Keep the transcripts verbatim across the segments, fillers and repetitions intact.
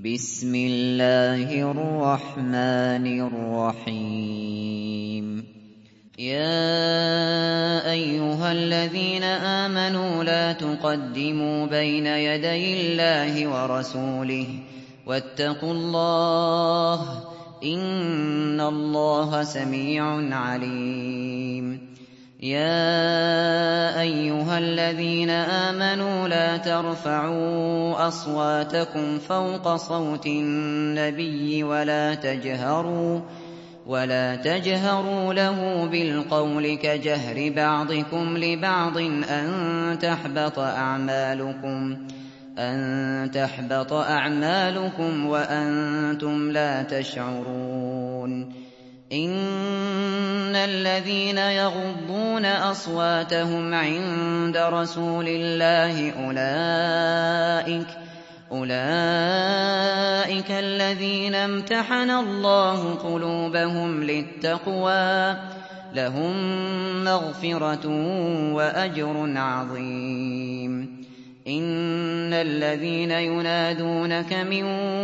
بسم الله الرحمن الرحيم يا أيها الذين آمنوا لا تقدموا بين يدي الله ورسوله واتقوا الله إن الله سميع عليم يا أيها الذين آمنوا لا ترفعوا أصواتكم فوق صوت النبي ولا تجهروا ولا تجهروا له بالقول كجهر بعضكم لبعض أن تحبط أعمالكم أن تحبط أعمالكم وأنتم لا تشعرون إن الذين يغضون أصواتهم عند رسول الله أولئك أولئك الذين امتحن الله قلوبهم للتقوى لهم مغفرة وأجر عظيم إن الذين ينادونك من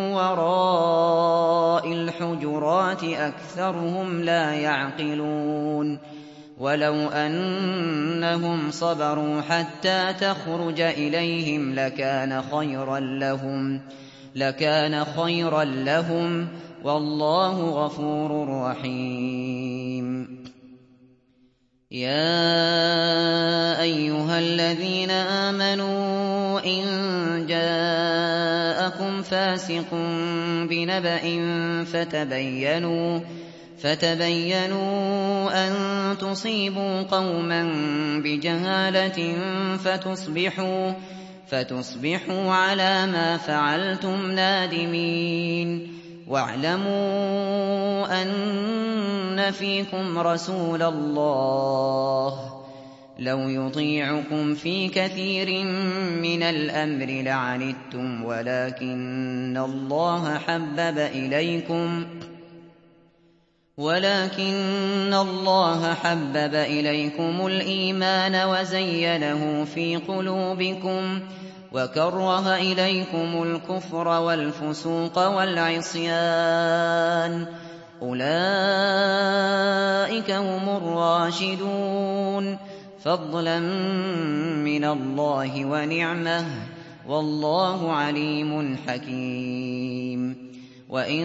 وراء الحجرات أكثرهم لا يعقلون ولو أنهم صبروا حتى تخرج إليهم لكان خيرا لهم لكان خيرا لهم والله غفور رحيم يا أيها الذين آمنوا إن جاءكم فاسق بنبأ فتبينوا فتبينوا أن تصيبوا قوما بجهالة فتصبحوا فتصبحوا على ما فعلتم نادمين واعلموا أن فيكم رسول الله لو يطيعكم في كثير من الأمر لعنتم ولكن الله حبب إليكم ولكن الله حبب إليكم الإيمان وزينه في قلوبكم وكره إليكم الكفر والفسوق والعصيان أولئك هم الراشدون فضلا من الله ونعمه والله عليم حكيم وإن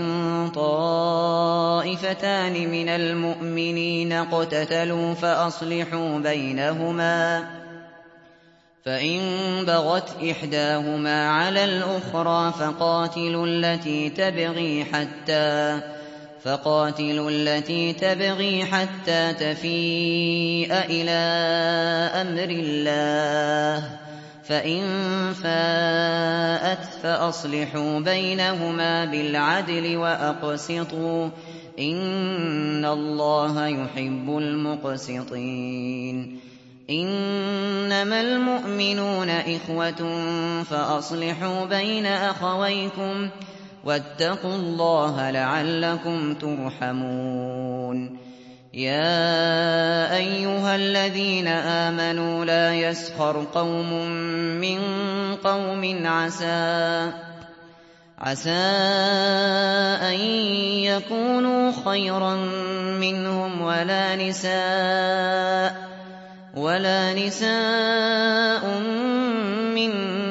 طائفتان من المؤمنين اقتتلوا فأصلحوا بينهما فإن بغت إحداهما على الأخرى فقاتلوا التي تبغي حتى فقاتلوا التي تبغي حتى تفيء إلى أمر الله فإن فاءت فأصلحوا بينهما بالعدل وأقسطوا إن الله يحب المقسطين إنما المؤمنون إخوة فأصلحوا بين أخويكم واتقوا الله لعلكم ترحمون يا أيها الذين آمنوا لا يسخر قوم من قوم عسى عسى أن يكونوا خيرا منهم ولا نساء ولا نساء من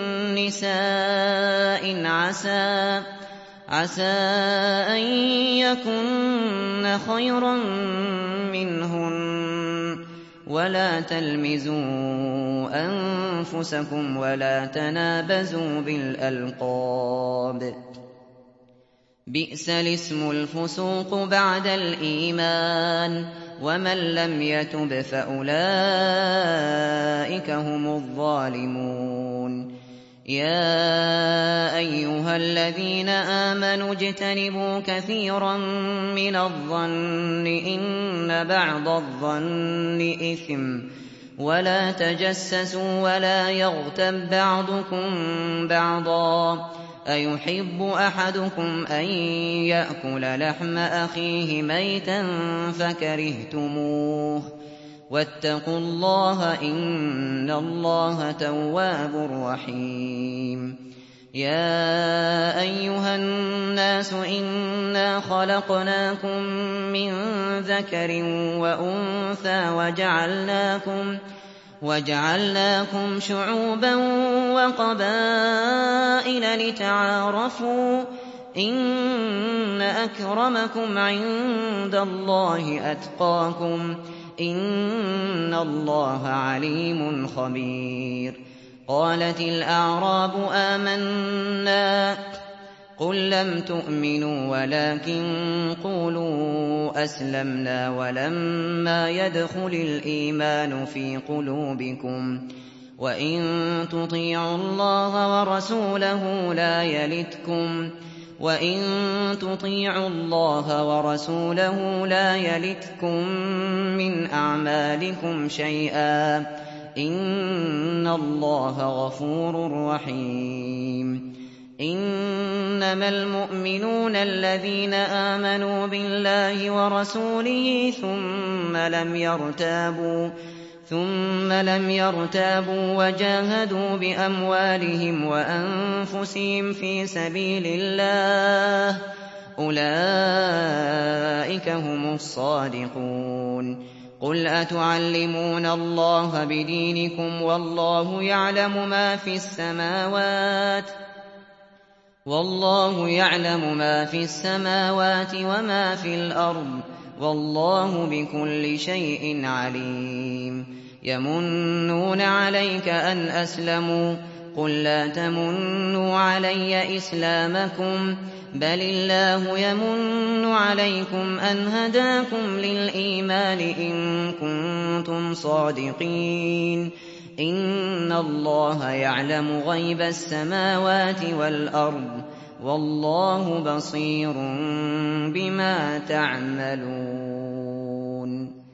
نساء عسى عسى أن يكن خيرا منهن ولا تلمزوا أنفسكم ولا تنابزوا بالألقاب بئس الاسم الفسوق بعد الإيمان ومن لم يتب فأولئك هم الظالمون يا أيها الذين آمنوا اجتنبوا كثيرا من الظن إن بعض الظن إثم ولا تجسسوا ولا يغتب بعضكم بعضا أيحب أحدكم أن يأكل لحم أخيه ميتا فكرهتموه واتقوا الله إن الله تواب رحيم يَا أَيُّهَا النَّاسُ إِنَّا خَلَقْنَاكُم مِّن ذَكَرٍ وَأُنثَىٰ وَجَعَلْنَاكُمْ وَجَعَلْنَاكُمْ شُعُوبًا وَقَبَائِلَ لِتَعَارَفُوا ۚ إِنَّ أَكْرَمَكُمْ عِندَ اللَّهِ أَتْقَاكُمْ ۚ إِنَّ اللَّهَ عَلِيمٌ خَبِيرٌ. قَالَتِ الْأَعْرَابُ آمَنَّا ۖ قُل لَّمْ تُؤْمِنُوا وَلَٰكِن قُولُوا أَسْلَمْنَا وَلَمَّا يَدْخُلِ الْإِيمَانُ فِي قُلُوبِكُمْ ۖ وَإِن تُطِيعُوا اللَّهَ وَرَسُولَهُ لَا يَلِتْكُم وَإِن تُطِيعُوا اللَّهَ وَرَسُولَهُ لَا يَلِتْكُم مِّنْ أَعْمَالِكُمْ شَيْئًا ۚ إِنَّ اللَّهَ غَفُورٌ رَّحِيمٌ. إِنَّمَا الْمُؤْمِنُونَ الَّذِينَ آمَنُوا بِاللَّهِ وَرَسُولِهِ ثُمَّ لَمْ يَرْتَابُوا وَجَاهَدُوا بِأَمْوَالِهِمْ وَأَنفُسِهِمْ فِي سَبِيلِ اللَّهِ ۚ أُولَٰئِكَ هُمُ الصَّادِقُونَ. قُلْ أَتُعَلِّمُونَ اللَّهَ بِدِينِكُمْ وَاللَّهُ يَعْلَمُ مَا فِي السَّمَاوَاتِ وَمَا فِي الْأَرْضِ ۚ وَاللَّهُ بِكُلِّ شَيْءٍ عَلِيمٌ. يَمُنُّونَ عَلَيْكَ أَنْ أَسْلَمُوا ۖ قُل لَّا تَمُنُّوا عَلَيَّ إِسْلَامَكُم ۖ بَلِ اللَّهُ يَمُنُّ عَلَيْكُمْ أَنْ هَدَاكُمْ لِلْإِيمَانِ إِن كُنتُمْ صَادِقِينَ. إِنَّ اللَّهَ يَعْلَمُ غَيْبَ السَّمَاوَاتِ وَالْأَرْضِ ۚ وَاللَّهُ بَصِيرٌ بِمَا تَعْمَلُونَ.